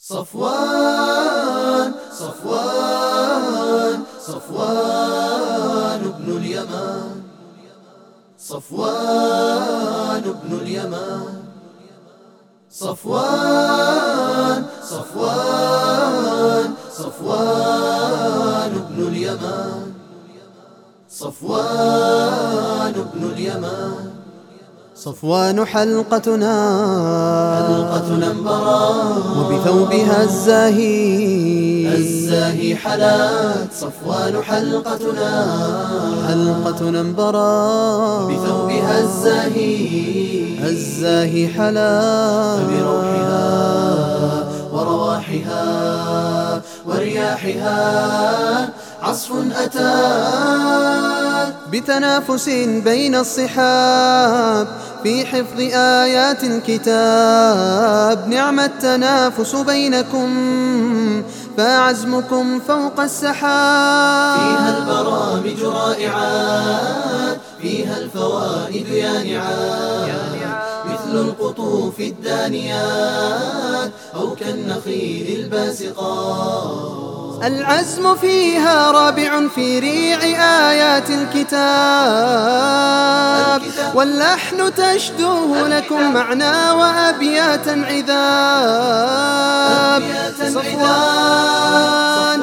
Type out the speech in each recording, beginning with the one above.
صفوان صفوان صفوان ابن اليمان، صفوان ابن اليمان، صفوان صفوان صفوان ابن اليمان، صفوان ابن اليمان. صفوان حلقتنا انبرت، وبثوبها الزاهي حلات. صفوان حلقتنا انبرت، بثوبها الزاهي حلات. فبروحها ورواحها ورياحها عصف أتى، بتنافس بين الصحاب في حفظ آيات الكتاب. نعم التنافس بينكم فعزمكم فوق السحاب. فيها البرامج رائعات، فيها الفوائد يانعات، مثل القطوف الدانيات أو كالنخيل الباسقات. العزم فيها رابع في ريع آيات الكتاب، واللحن تشدوه لكم معنى وأبياتا عذاب. صفوان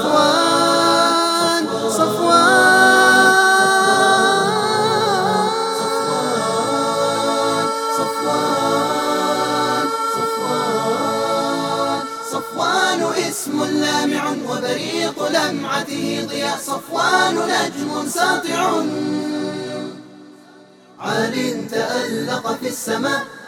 صفوان صفوان اسم لامع وبريق لمعته ضياء. صفوان نجم ساطع عال تألق في السماء.